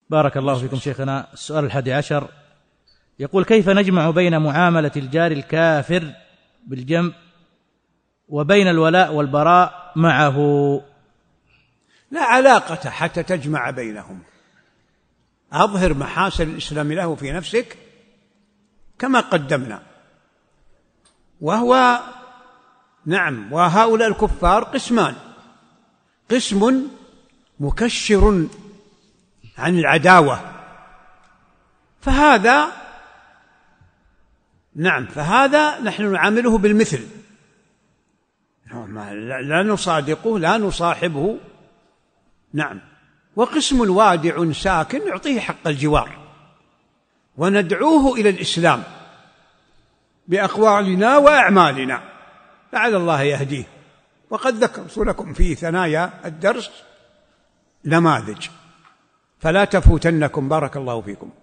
بارك الله فيكم شيخنا. السؤال 11 يقول: كيف نجمع بين معاملة الجار الكافر بالجنب وبين الولاء والبراء معه؟ لا علاقة حتى تجمع بينهم. أظهر محاسن الإسلام له في نفسك كما قدمنا. وهؤلاء الكفار قسمان: قسم مكشر عن العداوة، فهذا نحن نعامله بالمثل، لا نصادقه لا نصاحبه. وقسم وادع ساكن نعطيه حق الجوار وندعوه إلى الإسلام بأقوالنا وأعمالنا لعل الله يهديه. وقد ذكرت لكم في ثنايا الدرس نماذج، فلا تفوتنكم. بارك الله فيكم.